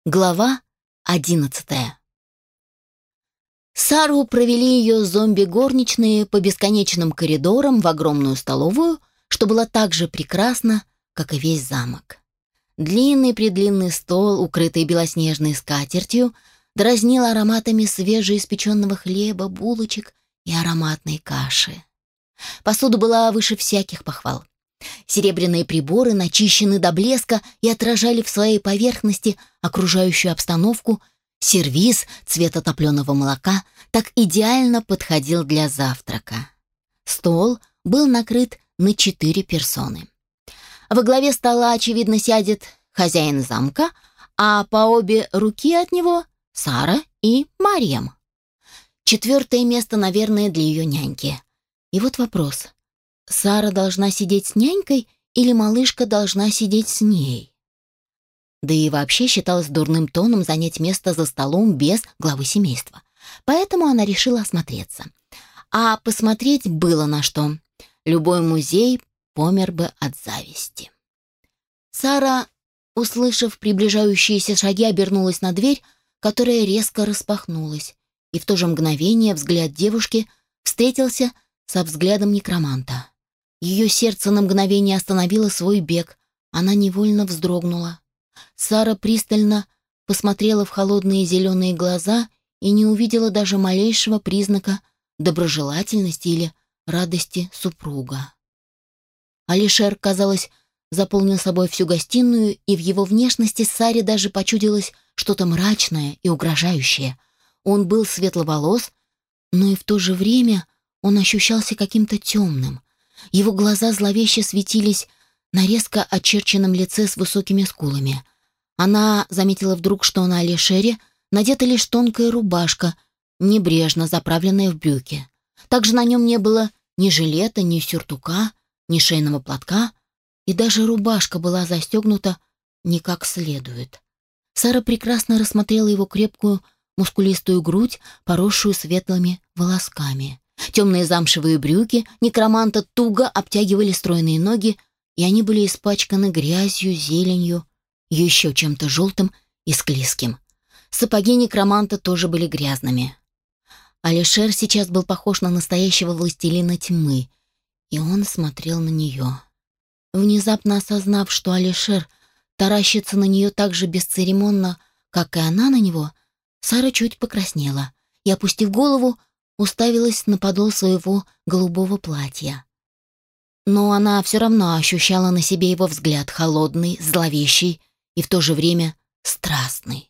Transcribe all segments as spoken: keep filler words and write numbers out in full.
Глава одиннадцатая. Сару провели ее зомби-горничные по бесконечным коридорам в огромную столовую, что было так же прекрасно, как и весь замок. Длинный-предлинный стол, укрытый белоснежной скатертью, дразнил ароматами свежеиспеченного хлеба, булочек и ароматной каши. Посуда была выше всяких похвал. Серебряные приборы начищены до блеска и отражали в своей поверхности окружающую обстановку. Сервиз цвета топленого молока так идеально подходил для завтрака. Стол был накрыт на четыре персоны. Во главе стола, очевидно, сядет хозяин замка, а по обе руки от него Сара и Марьям. Четвертое место, наверное, для ее няньки. И вот вопрос. Сара должна сидеть с нянькой или малышка должна сидеть с ней? Да и вообще считалось дурным тоном занять место за столом без главы семейства. Поэтому она решила осмотреться. А посмотреть было на что. Любой музей помер бы от зависти. Сара, услышав приближающиеся шаги, обернулась на дверь, которая резко распахнулась, и в то же мгновение взгляд девушки встретился со взглядом некроманта. Ее сердце на мгновение остановило свой бег. Она невольно вздрогнула. Сара пристально посмотрела в холодные зеленые глаза и не увидела даже малейшего признака доброжелательности или радости супруга. Алишер, казалось, заполнил собой всю гостиную, и в его внешности Саре даже почудилось что-то мрачное и угрожающее. Он был светловолос, но и в то же время он ощущался каким-то темным. Его глаза зловеще светились на резко очерченном лице с высокими скулами. Она заметила вдруг, что на Алишере надета лишь тонкая рубашка, небрежно заправленная в брюки. Также на нем не было ни жилета, ни сюртука, ни шейного платка, и даже рубашка была застегнута не как следует. Сара прекрасно рассмотрела его крепкую, мускулистую грудь, поросшую светлыми волосками. Темные замшевые брюки некроманта туго обтягивали стройные ноги, и они были испачканы грязью, зеленью, еще чем-то желтым и склизким. Сапоги некроманта тоже были грязными. Алишер сейчас был похож на настоящего властелина тьмы, и он смотрел на нее. Внезапно осознав, что Алишер таращится на нее так же бесцеремонно, как и она на него, Сара чуть покраснела и, опустив голову, уставилась на подол своего голубого платья. Но она все равно ощущала на себе его взгляд, холодный, зловещий и в то же время страстный.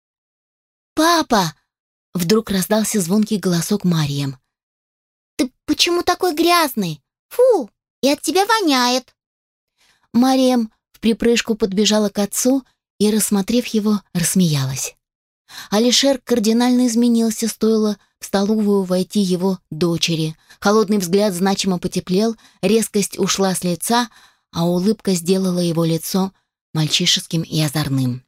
«Папа!» — вдруг раздался звонкий голосок Марьям. «Ты почему такой грязный? Фу! И от тебя воняет!» Марьям вприпрыжку подбежала к отцу и, рассмотрев его, рассмеялась. Алишер кардинально изменился, стоило в столовую войти его дочери. Холодный взгляд значимо потеплел, резкость ушла с лица, а улыбка сделала его лицо мальчишеским и озорным.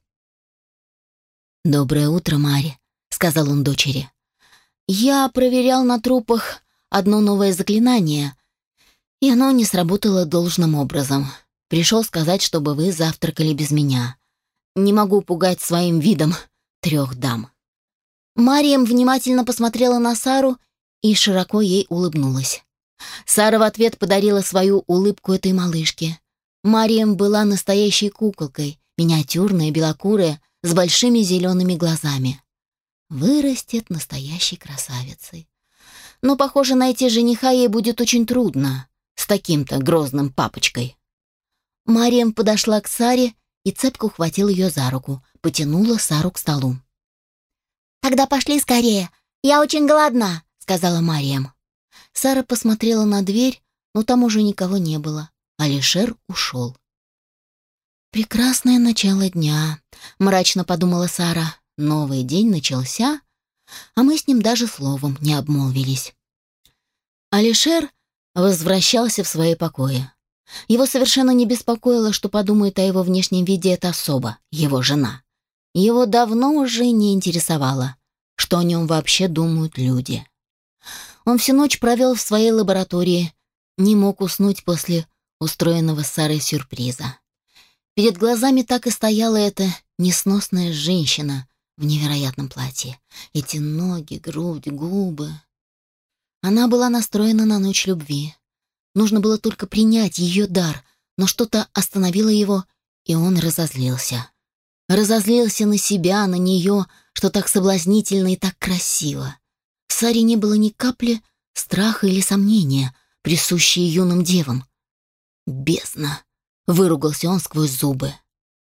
«Доброе утро, Марья», — сказал он дочери. «Я проверял на трупах одно новое заклинание, и оно не сработало должным образом. Пришел сказать, чтобы вы завтракали без меня. Не могу пугать своим видом трех дам». Марьям внимательно посмотрела на Сару и широко ей улыбнулась. Сара в ответ подарила свою улыбку этой малышке. Марьям была настоящей куколкой, миниатюрная, белокурая, с большими зелеными глазами. Вырастет настоящей красавицей. Но, похоже, найти жениха ей будет очень трудно с таким-то грозным папочкой. Марьям подошла к Саре и цепко ухватила ее за руку, потянула Сару к столу. «Тогда пошли скорее, я очень голодна», — сказала Марьям. Сара посмотрела на дверь, но там уже никого не было. Алишер ушел. «Прекрасное начало дня», — мрачно подумала Сара. «Новый день начался, а мы с ним даже словом не обмолвились». Алишер возвращался в свои покои. Его совершенно не беспокоило, что подумает о его внешнем виде эта особа, его жена. Его давно уже не интересовало, что о нем вообще думают люди. Он всю ночь провел в своей лаборатории, не мог уснуть после устроенного Сарой сюрприза. Перед глазами так и стояло это несносная женщина в невероятном платье. Эти ноги, грудь, губы. Она была настроена на ночь любви. Нужно было только принять ее дар, но что-то остановило его, и он разозлился. Разозлился на себя, на нее, что так соблазнительно и так красиво. В Саре не было ни капли страха или сомнения, присущие юным девам. «Бездна!» — выругался он сквозь зубы.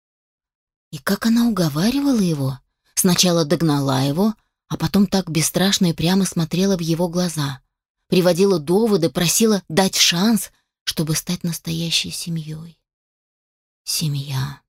И как она уговаривала его? Сначала догнала его, а потом так бесстрашно и прямо смотрела в его глаза. Приводила доводы, просила дать шанс, чтобы стать настоящей семьей. Семья.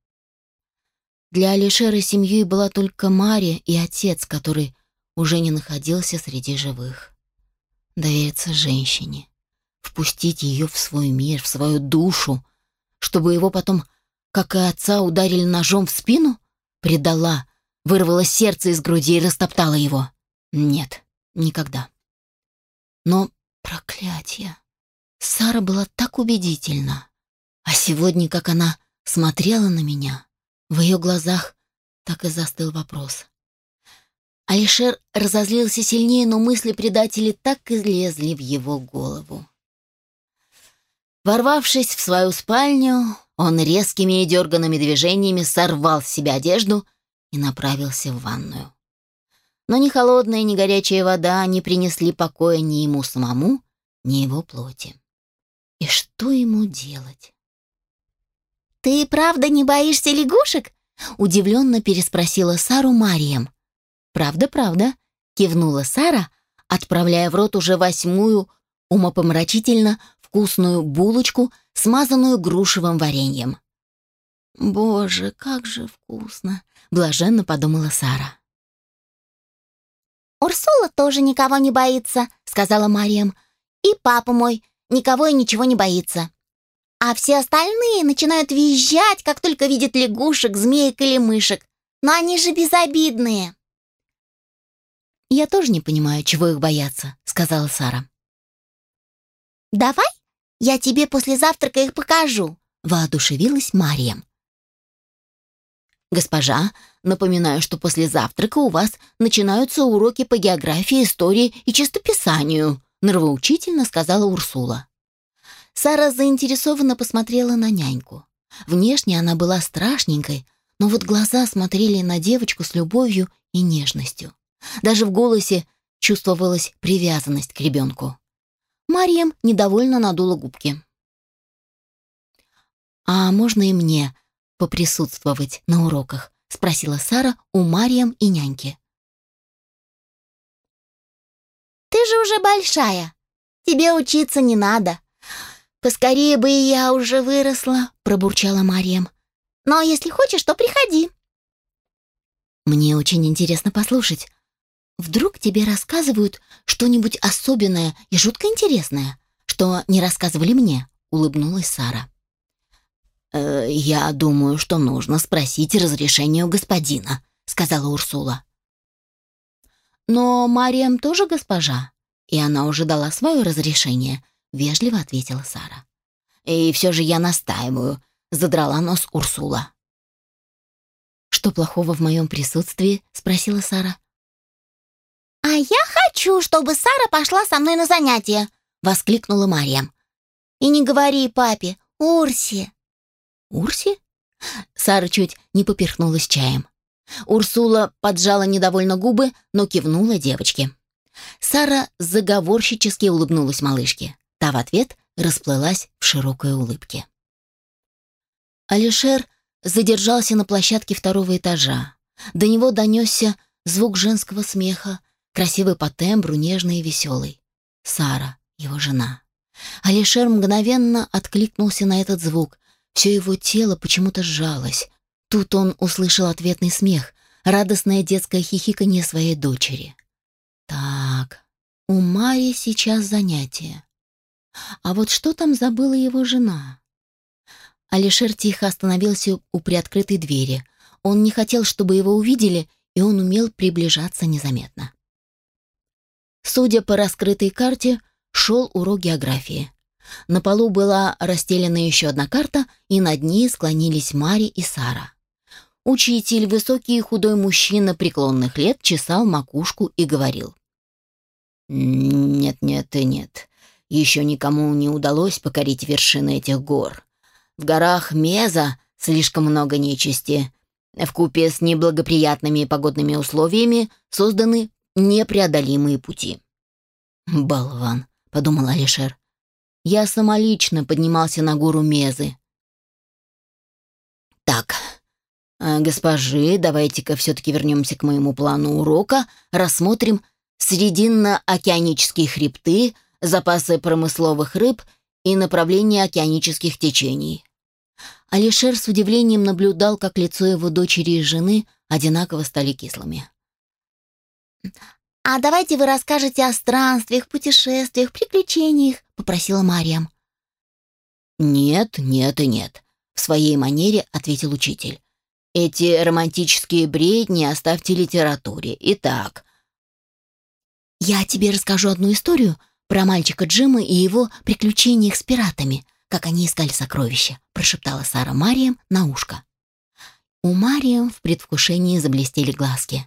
Для Алишера семьей была только Мария и отец, который уже не находился среди живых. Довериться женщине, впустить ее в свой мир, в свою душу, чтобы его потом, как и отца, ударили ножом в спину, предала, вырвала сердце из груди и растоптала его. Нет, никогда. Но, проклятье, Сара была так убедительна. А сегодня, как она смотрела на меня, в ее глазах так и застыл вопрос. Алишер разозлился сильнее, но мысли предателей так и лезли в его голову. Ворвавшись в свою спальню, он резкими и дерганными движениями сорвал с себя одежду и направился в ванную. Но ни холодная, ни горячая вода не принесли покоя ни ему самому, ни его плоти. И что ему делать? «Ты правда не боишься лягушек?» — удивленно переспросила Сару Мариям. «Правда, правда», — кивнула Сара, отправляя в рот уже восьмую умопомрачительно вкусную булочку, смазанную грушевым вареньем. «Боже, как же вкусно!» — блаженно подумала Сара. «Урсула тоже никого не боится», — сказала Мариям. «И папа мой никого и ничего не боится. А все остальные начинают визжать, как только видят лягушек, змеек или мышек. Но они же безобидные». «Я тоже не понимаю, чего их бояться», — сказала Сара. «Давай я тебе после завтрака их покажу», — воодушевилась Мариям. «Госпожа, напоминаю, что после завтрака у вас начинаются уроки по географии, истории и чистописанию», — нравоучительно сказала Урсула. Сара заинтересованно посмотрела на няньку. Внешне она была страшненькой, но вот глаза смотрели на девочку с любовью и нежностью. Даже в голосе чувствовалась привязанность к ребенку. Мариям недовольно надула губки. «А можно и мне поприсутствовать на уроках?» — спросила Сара у Мариям и няньки. «Ты же уже большая. Тебе учиться не надо. Поскорее бы и я уже выросла», — пробурчала Мариям. «Но если хочешь, то приходи». «Мне очень интересно послушать. Вдруг тебе рассказывают что-нибудь особенное и жутко интересное, что не рассказывали мне?» — улыбнулась Сара. «Э, «Я думаю, что нужно спросить разрешение у господина», — сказала Урсула. «Но Мариям тоже госпожа, и она уже дала свое разрешение», — вежливо ответила Сара. «И все же я настаиваю», — задрала нос Урсула. «Что плохого в моем присутствии?» — спросила Сара. «А я хочу, чтобы Сара пошла со мной на занятия», — воскликнула Мариям. «И не говори папе, Урсе». «Урсе?» Сара чуть не поперхнулась чаем. Урсула поджала недовольно губы, но кивнула девочке. Сара заговорщически улыбнулась малышке. Та в ответ расплылась в широкой улыбке. Алишер задержался на площадке второго этажа. До него донесся звук женского смеха, красивый по тембру, нежный и веселый. Сара, его жена. Алишер мгновенно откликнулся на этот звук. Все его тело почему-то сжалось. Тут он услышал ответный смех, радостное детское хихиканье своей дочери. Так, у Марии сейчас занятие. А вот что там забыла его жена? Алишер тихо остановился у приоткрытой двери. Он не хотел, чтобы его увидели, и он умел приближаться незаметно. Судя по раскрытой карте, шел урок географии. На полу была расстелена еще одна карта, и над ней склонились Мари и Сара. Учитель, высокий и худой мужчина преклонных лет, чесал макушку и говорил. «Нет, нет и нет. Еще никому не удалось покорить вершины этих гор. В горах Меза слишком много нечисти. Вкупе с неблагоприятными погодными условиями созданы непреодолимые пути». «Болван», — подумал Алишер. «Я самолично поднимался на гору Мезы». «Так, госпожи, давайте-ка все-таки вернемся к моему плану урока, рассмотрим срединно-океанические хребты, запасы промысловых рыб и направление океанических течений». Алишер с удивлением наблюдал, как лицо его дочери и жены одинаково стали кислыми. «А давайте вы расскажете о странствиях, путешествиях, приключениях», — попросила Мариам. «Нет, нет и нет», — в своей манере ответил учитель. «Эти романтические бредни оставьте литературе. Итак...» «Я тебе расскажу одну историю про мальчика Джима и его приключениях с пиратами, как они искали сокровища», — прошептала Сара Мариам на ушко. У Мариам в предвкушении заблестели глазки.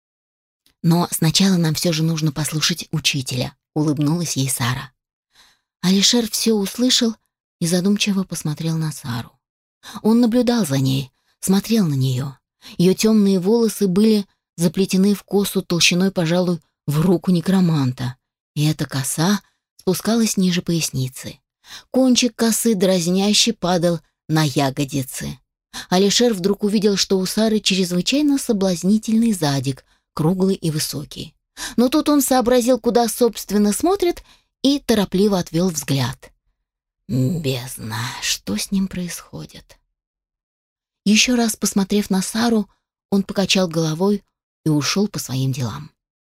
«Но сначала нам все же нужно послушать учителя», — улыбнулась ей Сара. Алишер все услышал и задумчиво посмотрел на Сару. Он наблюдал за ней, смотрел на нее. Ее темные волосы были заплетены в косу толщиной, пожалуй, в руку некроманта, и эта коса спускалась ниже поясницы. Кончик косы дразняще падал на ягодицы. Алишер вдруг увидел, что у Сары чрезвычайно соблазнительный задик, круглый и высокий. Но тут он сообразил, куда, собственно, смотрит, и торопливо отвел взгляд. Бездна, что с ним происходит? Еще раз посмотрев на Сару, он покачал головой и ушел по своим делам.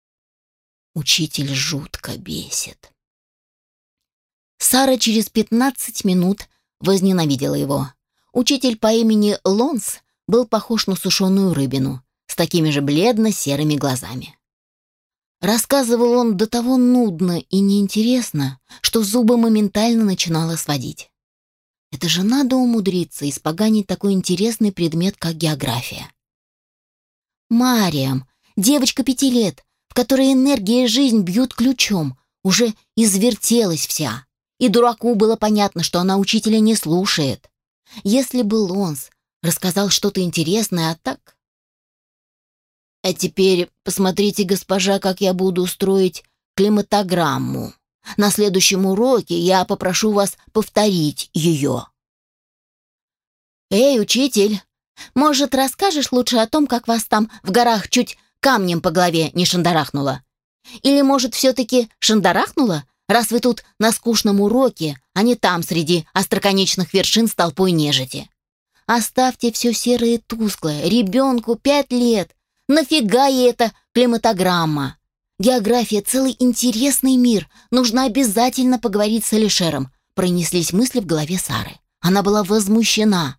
Учитель жутко бесит. Сара через пятнадцать минут возненавидела его. Учитель по имени Лонс был похож на сушеную рыбину, с такими же бледно-серыми глазами. Рассказывал он до того нудно и неинтересно, что зубы моментально начинало сводить. Это же надо умудриться испоганить такой интересный предмет, как география. Мариам, девочка пяти лет, в которой энергия и жизнь бьют ключом, уже извертелась вся. И дураку было понятно, что она учителя не слушает. Если бы Лонс рассказал что-то интересное, а так... «А теперь посмотрите, госпожа, как я буду строить климатограмму. На следующем уроке я попрошу вас повторить ее». «Эй, учитель, может, расскажешь лучше о том, как вас там в горах чуть камнем по голове не шандарахнуло? Или, может, все-таки шандарахнуло, раз вы тут на скучном уроке, а не там среди остроконечных вершин с толпой нежити? Оставьте все серое и тусклое, ребенку пять лет. Нафига ей эта климатограмма? География — целый интересный мир. Нужно обязательно поговорить с Алишером», — пронеслись мысли в голове Сары. Она была возмущена.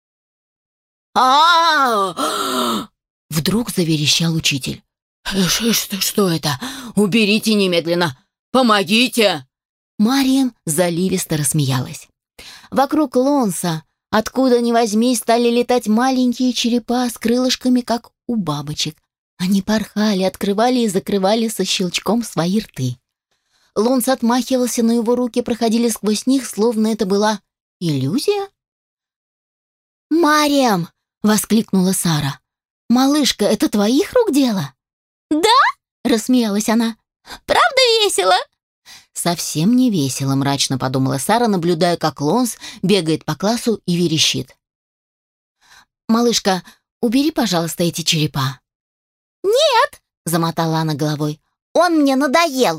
а Вдруг заверещал учитель. «Что, что это? Уберите немедленно! Помогите!» Мариам заливисто рассмеялась. Вокруг Лонса, откуда ни возьмись, стали летать маленькие черепа с крылышками, как у бабочек. Они порхали, открывали и закрывали со щелчком свои рты. Лонс отмахивался, но его руки проходили сквозь них, словно это была иллюзия. «Мариам!» — воскликнула Сара. «Малышка, это твоих рук дело?» «Да?» — рассмеялась она. «Правда весело?» «Совсем не весело», — мрачно подумала Сара, наблюдая, как Лонс бегает по классу и верещит. «Малышка, убери, пожалуйста, эти черепа». «Нет!» — замотала она головой. «Он мне надоел!»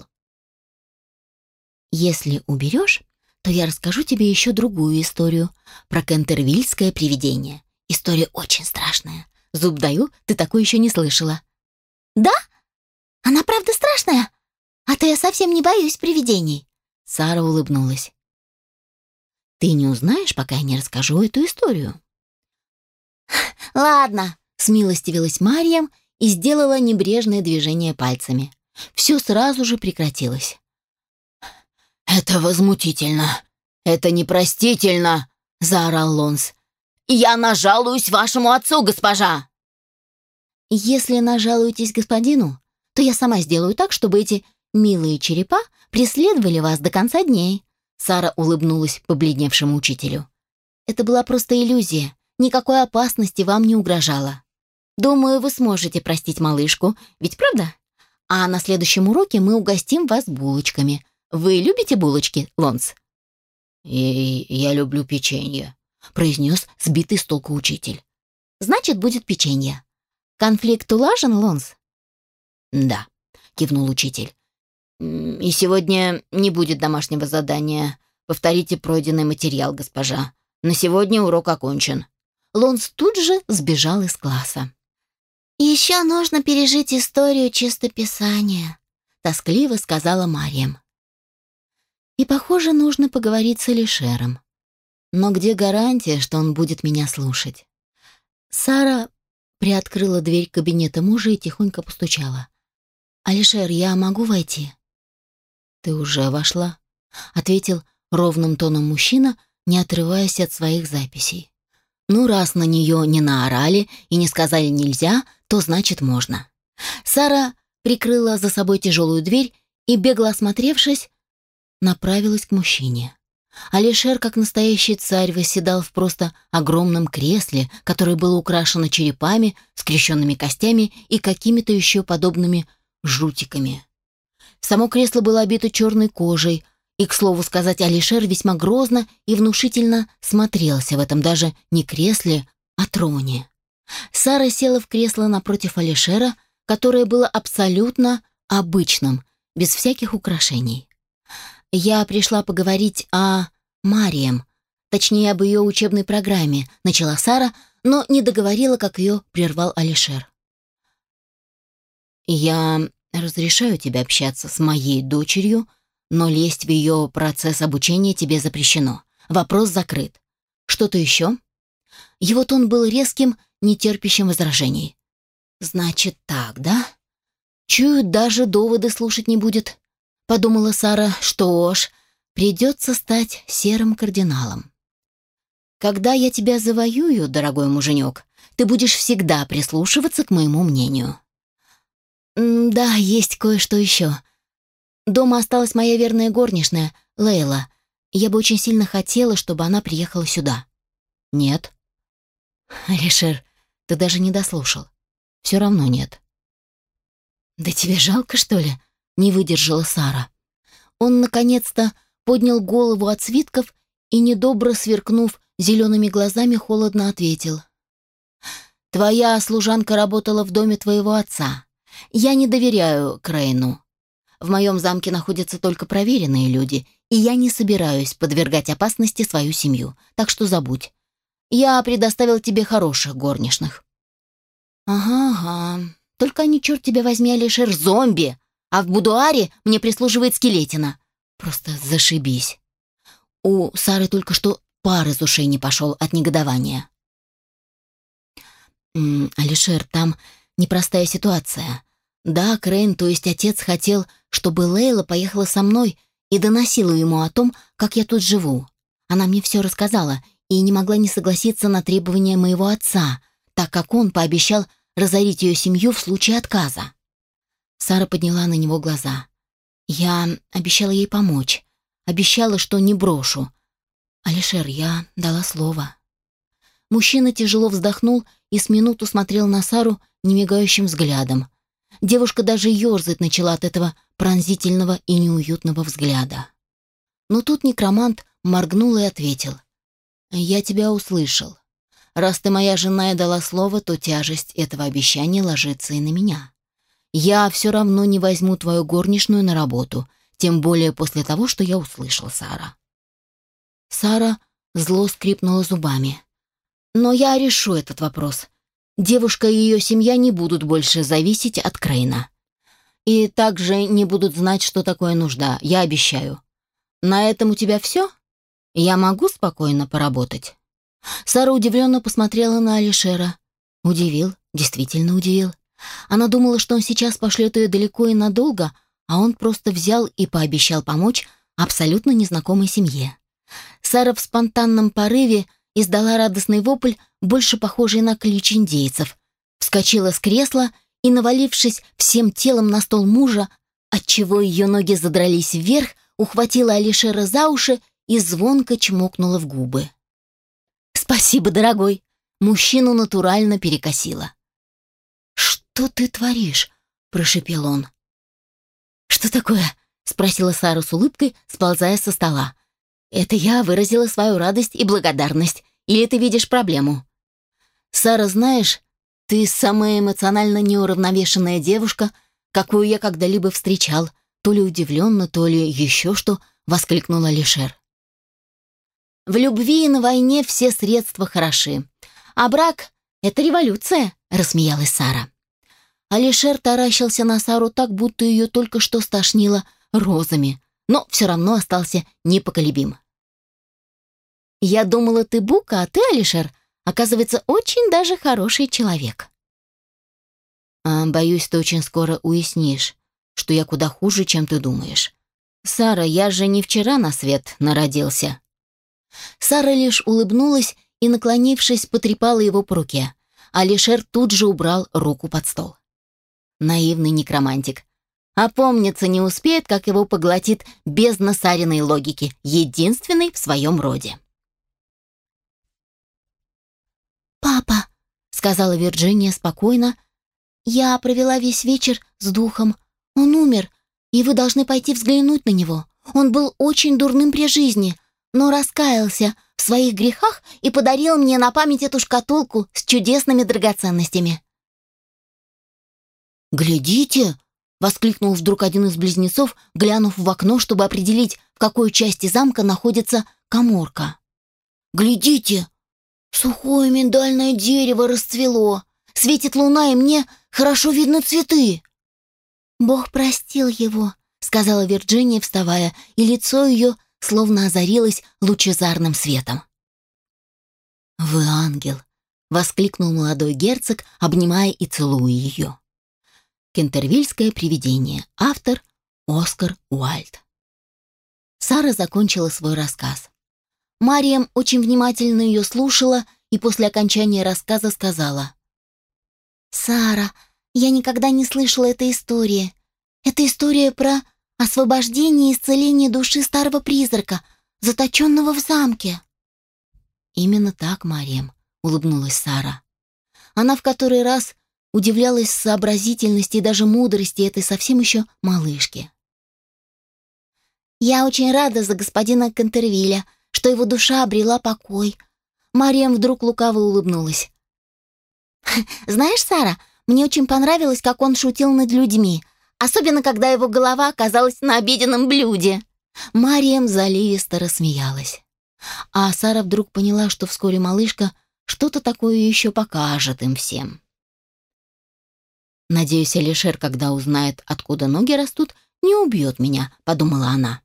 «Если уберешь, то я расскажу тебе еще другую историю про кентервильское привидение. История очень страшная. Зуб даю, ты такой еще не слышала». «Да? Она правда страшная? А то я совсем не боюсь привидений». Сара улыбнулась. «Ты не узнаешь, пока я не расскажу эту историю». «Ладно», — смилостивилась Мариам и сделала небрежное движение пальцами. Все сразу же прекратилось. «Это возмутительно! Это непростительно!» — заорал Лонс. Я нажалуюсь вашему отцу, госпожа!» «Если нажалуетесь господину, то я сама сделаю так, чтобы эти милые черепа преследовали вас до конца дней». Сара улыбнулась побледневшему учителю. «Это была просто иллюзия. Никакой опасности вам не угрожало. Думаю, вы сможете простить малышку, ведь правда? А на следующем уроке мы угостим вас булочками. Вы любите булочки, Лонс?» «И я люблю печенье», — произнес сбитый с толку учитель. «Значит, будет печенье. Конфликт улажен, Лонс?» «Да», — кивнул учитель. «И сегодня не будет домашнего задания. Повторите пройденный материал, госпожа. На сегодня урок окончен». Лонс тут же сбежал из класса. «Еще нужно пережить историю чистописания», — тоскливо сказала Мариям. «И, похоже, нужно поговорить с Алишером. Но где гарантия, что он будет меня слушать?» Сара приоткрыла дверь кабинета мужа и тихонько постучала. «Алишер, я могу войти?» «Ты уже вошла», — ответил ровным тоном мужчина, не отрываясь от своих записей. «Ну, раз на нее не наорали и не сказали нельзя, то значит можно». Сара прикрыла за собой тяжелую дверь и, бегло осмотревшись, направилась к мужчине. Алишер, как настоящий царь, восседал в просто огромном кресле, которое было украшено черепами, скрещенными костями и какими-то еще подобными жутиками. Само кресло было обито черной кожей, и, к слову сказать, Алишер весьма грозно и внушительно смотрелся в этом даже не кресле, а троне. Сара села в кресло напротив Алишера, которое было абсолютно обычным, без всяких украшений. «Я пришла поговорить о Мариям, точнее, об ее учебной программе», — начала Сара, но не договорила, как ее прервал Алишер. «Я разрешаю тебе общаться с моей дочерью, но лезть в ее процесс обучения тебе запрещено. Вопрос закрыт. Что-то еще?» Его тон был резким, нетерпящим возражений. «Значит так, да? Чую, даже доводы слушать не будет», — подумала Сара. «Что ж, придется стать серым кардиналом. Когда я тебя завоюю, дорогой муженек, ты будешь всегда прислушиваться к моему мнению». М «Да, есть кое-что еще. Дома осталась моя верная горничная, Лейла. Я бы очень сильно хотела, чтобы она приехала сюда». «Нет». «Алишер, ты даже не дослушал. Все равно нет». «Да тебе жалко, что ли?» — не выдержала Сара. Он, наконец-то, поднял голову от свитков и, недобро сверкнув зелеными глазами, холодно ответил. «Твоя служанка работала в доме твоего отца. Я не доверяю Крейну. В моем замке находятся только проверенные люди, и я не собираюсь подвергать опасности свою семью, так что забудь. Я предоставил тебе хороших горничных». «Ага, ага. Только они, черт тебя возьми, Алишер, зомби, а в будуаре мне прислуживает скелетина. Просто зашибись». У Сары только что пар из ушей не пошел от негодования. «М, Алишер, там непростая ситуация. Да, Крейн, то есть отец, хотел, чтобы Лейла поехала со мной и доносила ему о том, как я тут живу. Она мне все рассказала и не могла не согласиться на требования моего отца, так как он пообещал разорить ее семью в случае отказа». Сара подняла на него глаза. «Я обещала ей помочь. Обещала, что не брошу. Алишер, я дала слово». Мужчина тяжело вздохнул и с минуту смотрел на Сару немигающим взглядом. Девушка даже ерзать начала от этого пронзительного и неуютного взгляда. Но тут некромант моргнул и ответил. «Я тебя услышал. Раз ты моя жена и дала слово, то тяжесть этого обещания ложится и на меня. Я все равно не возьму твою горничную на работу, тем более после того, что я услышал, Сара». Сара зло скрипнула зубами. «Но я решу этот вопрос. Девушка и ее семья не будут больше зависеть от Крейна. И также не будут знать, что такое нужда, я обещаю. На этом у тебя все? Я могу спокойно поработать?» Сара удивленно посмотрела на Алишера. Удивил, действительно удивил. Она думала, что он сейчас пошлет ее далеко и надолго, а он просто взял и пообещал помочь абсолютно незнакомой семье. Сара в спонтанном порыве издала радостный вопль, больше похожий на клич индейцев, вскочила с кресла и, навалившись всем телом на стол мужа, отчего ее ноги задрались вверх, ухватила Алишера за уши и звонко чмокнула в губы. «Спасибо, дорогой!» Мужчину натурально перекосило. «Что ты творишь?» — прошипел он. «Что такое?» — спросила Сара с улыбкой, сползая со стола. «Это я выразила свою радость и благодарность. Или ты видишь проблему?» «Сара, знаешь, ты самая эмоционально неуравновешенная девушка, какую я когда-либо встречал», то ли удивленно, то ли еще что, воскликнул Алишер. «В любви и на войне все средства хороши. А брак — это революция», — рассмеялась Сара. Алишер таращился на Сару так, будто ее только что стошнило розами, но все равно остался непоколебим. «Я думала, ты бука, а ты, Алишер, оказывается, очень даже хороший человек». А, «Боюсь, ты очень скоро уяснишь, что я куда хуже, чем ты думаешь. Сара, я же не вчера на свет народился». Сара лишь улыбнулась и, наклонившись, потрепала его по руке. Алишер тут же убрал руку под стол. Наивный некромантик. Опомниться не успеет, как его поглотит бездна Сариной логики, единственной в своем роде. «Папа», — сказала Вирджиния спокойно, — «я провела весь вечер с духом. Он умер, и вы должны пойти взглянуть на него. Он был очень дурным при жизни, но раскаялся в своих грехах и подарил мне на память эту шкатулку с чудесными драгоценностями». «Глядите!» — воскликнул вдруг один из близнецов, глянув в окно, чтобы определить, в какой части замка находится каморка. «Глядите! Сухое миндальное дерево расцвело, светит луна, и мне хорошо видно цветы». «Бог простил его», — сказала Вирджиния, вставая, и лицо ее словно озарилось лучезарным светом. «Вы ангел!» — воскликнул молодой герцог, обнимая и целуя ее. Кентервильское привидение. Автор Оскар Уайльд. Сара закончила свой рассказ. Мариам очень внимательно ее слушала и после окончания рассказа сказала: «Сара, я никогда не слышала этой истории. Это история про освобождение и исцеление души старого призрака, заточенного в замке». «Именно так, Мариам», — улыбнулась Сара. Она в который раз удивлялась сообразительности и даже мудрости этой совсем еще малышки. «Я очень рада за господина Кентервиля, что его душа обрела покой». Мариам вдруг лукаво улыбнулась. «Знаешь, Сара, мне очень понравилось, как он шутил над людьми, особенно когда его голова оказалась на обеденном блюде». Мариам заливисто рассмеялась. А Сара вдруг поняла, что вскоре малышка что-то такое еще покажет им всем. «Надеюсь, Алишер, когда узнает, откуда ноги растут, не убьет меня», — подумала она.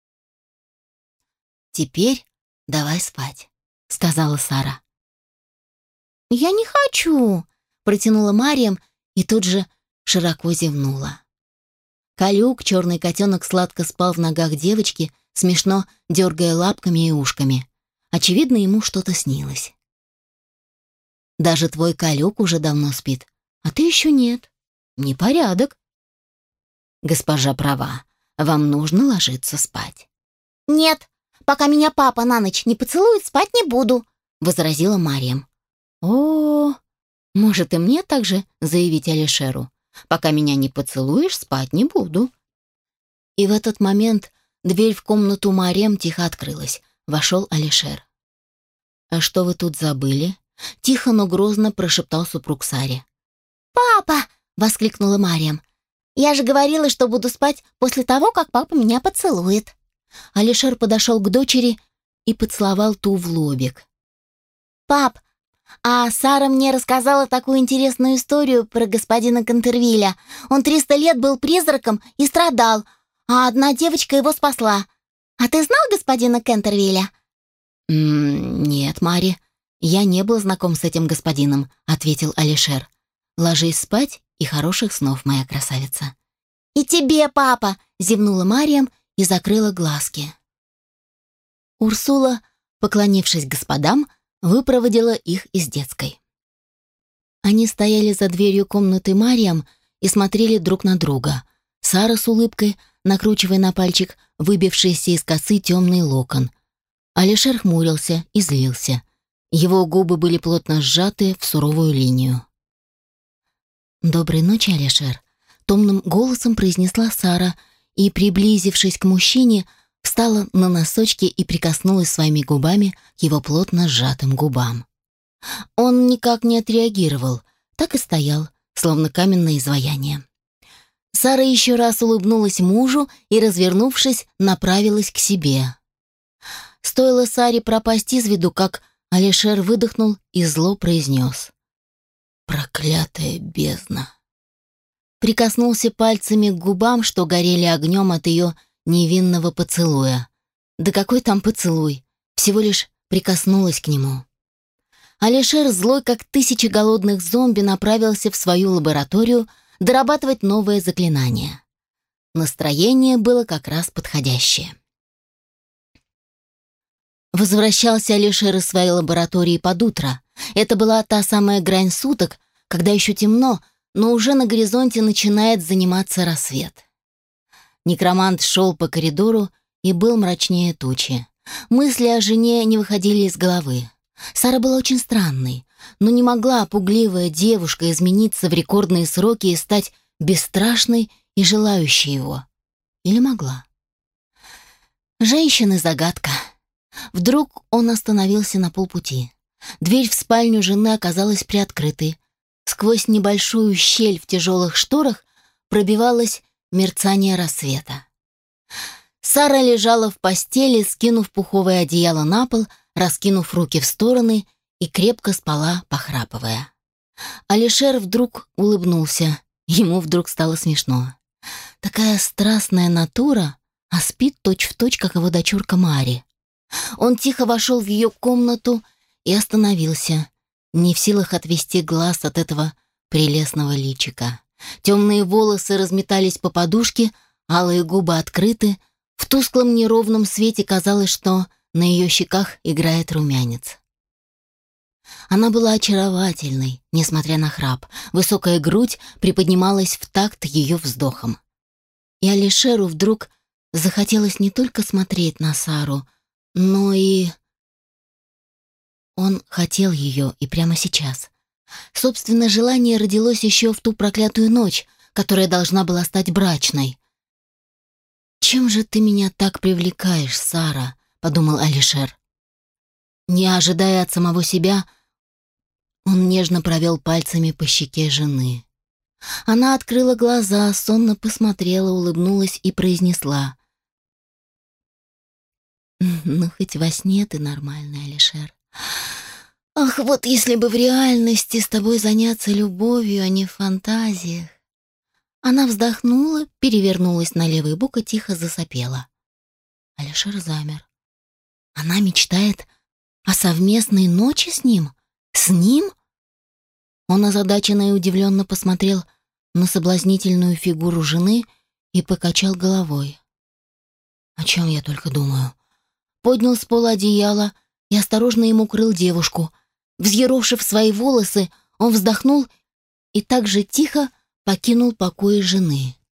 «Теперь давай спать», — сказала Сара. «Я не хочу», — протянула Мариам и тут же широко зевнула. Калюк, черный котенок, сладко спал в ногах девочки, смешно дергая лапками и ушками. Очевидно, ему что-то снилось. «Даже твой Калюк уже давно спит, а ты еще нет. Непорядок». «Госпожа права, вам нужно ложиться спать». «Нет, пока меня папа на ночь не поцелует, спать не буду», — возразила Мариам. «О, может и мне также заявить Алишеру? Пока меня не поцелуешь, спать не буду». И в этот момент дверь в комнату Мариам тихо открылась. Вошел Алишер. «А что вы тут забыли?» — тихо, но грозно прошептал супруг Саре. «Папа!» — воскликнула Мариам. «Я же говорила, что буду спать после того, как папа меня поцелует». Алишер подошел к дочери и поцеловал ту в лобик. «Пап, а Сара мне рассказала такую интересную историю про господина Кентервиля. Он триста лет был призраком и страдал, а одна девочка его спасла. А ты знал господина Кентервиля?» «М-м, «Нет, Мари, я не был знаком с этим господином», — ответил Алишер. «Ложись спать и хороших снов, моя красавица». «И тебе, папа!» — зевнула Мариам и закрыла глазки. Урсула, поклонившись господам, выпроводила их из детской. Они стояли за дверью комнаты Мариам и смотрели друг на друга. Сара с улыбкой, накручивая на пальчик выбившийся из косы темный локон. Алишер хмурился и злился. Его губы были плотно сжаты в суровую линию. «Доброй ночи, Алишер», — томным голосом произнесла Сара и, приблизившись к мужчине, встала на носочки и прикоснулась своими губами к его плотно сжатым губам. Он никак не отреагировал, так и стоял, словно каменное изваяние. Сара еще раз улыбнулась мужу и, развернувшись, направилась к себе. Стоило Саре пропасть из виду, как Алишер выдохнул и зло произнес: «Проклятая бездна!» Прикоснулся пальцами к губам, что горели огнем от ее невинного поцелуя. Да какой там поцелуй? Всего лишь прикоснулась к нему. Алишер, злой как тысячи голодных зомби, направился в свою лабораторию дорабатывать новое заклинание. Настроение было как раз подходящее. Возвращался Алишер из своей лаборатории под утро. Это была та самая грань суток, когда еще темно, но уже на горизонте начинает заниматься рассвет. Некромант шел по коридору и был мрачнее тучи. Мысли о жене не выходили из головы. Сара была очень странной, но не могла пугливая девушка измениться в рекордные сроки и стать бесстрашной и желающей его. Или могла? Женщины — загадка. Вдруг он остановился на полпути. Дверь в спальню жены оказалась приоткрытой. Сквозь небольшую щель в тяжелых шторах пробивалось мерцание рассвета. Сара лежала в постели, скинув пуховое одеяло на пол, раскинув руки в стороны, и крепко спала, похрапывая. Алишер вдруг улыбнулся. Ему вдруг стало смешно. Такая страстная натура, а спит точь-в-точь, как его дочурка Мари. Он тихо вошел в ее комнату и остановился, не в силах отвести глаз от этого прелестного личика. Темные волосы разметались по подушке, алые губы открыты. В тусклом неровном свете казалось, что на ее щеках играет румянец. Она была очаровательной, несмотря на храп. Высокая грудь приподнималась в такт ее вздохом. И Алишеру вдруг захотелось не только смотреть на Сару, но и... Он хотел ее и прямо сейчас. Собственно, желание родилось еще в ту проклятую ночь, которая должна была стать брачной. «Чем же ты меня так привлекаешь, Сара?» — подумал Алишер. Не ожидая от самого себя, он нежно провел пальцами по щеке жены. Она открыла глаза, сонно посмотрела, улыбнулась и произнесла: «Ну, хоть во сне ты нормальный, Алишер. Ах, вот если бы в реальности с тобой заняться любовью, а не в фантазиях». Она вздохнула, перевернулась на левый бок и тихо засопела. Алишер замер. Она мечтает о совместной ночи с ним? С ним? Он озадаченно и удивленно посмотрел на соблазнительную фигуру жены и покачал головой. О чем я только думаю? Поднял с пола одеяло и осторожно им укрыл девушку. Взъерошив свои волосы, он вздохнул и так же тихо покинул покои жены.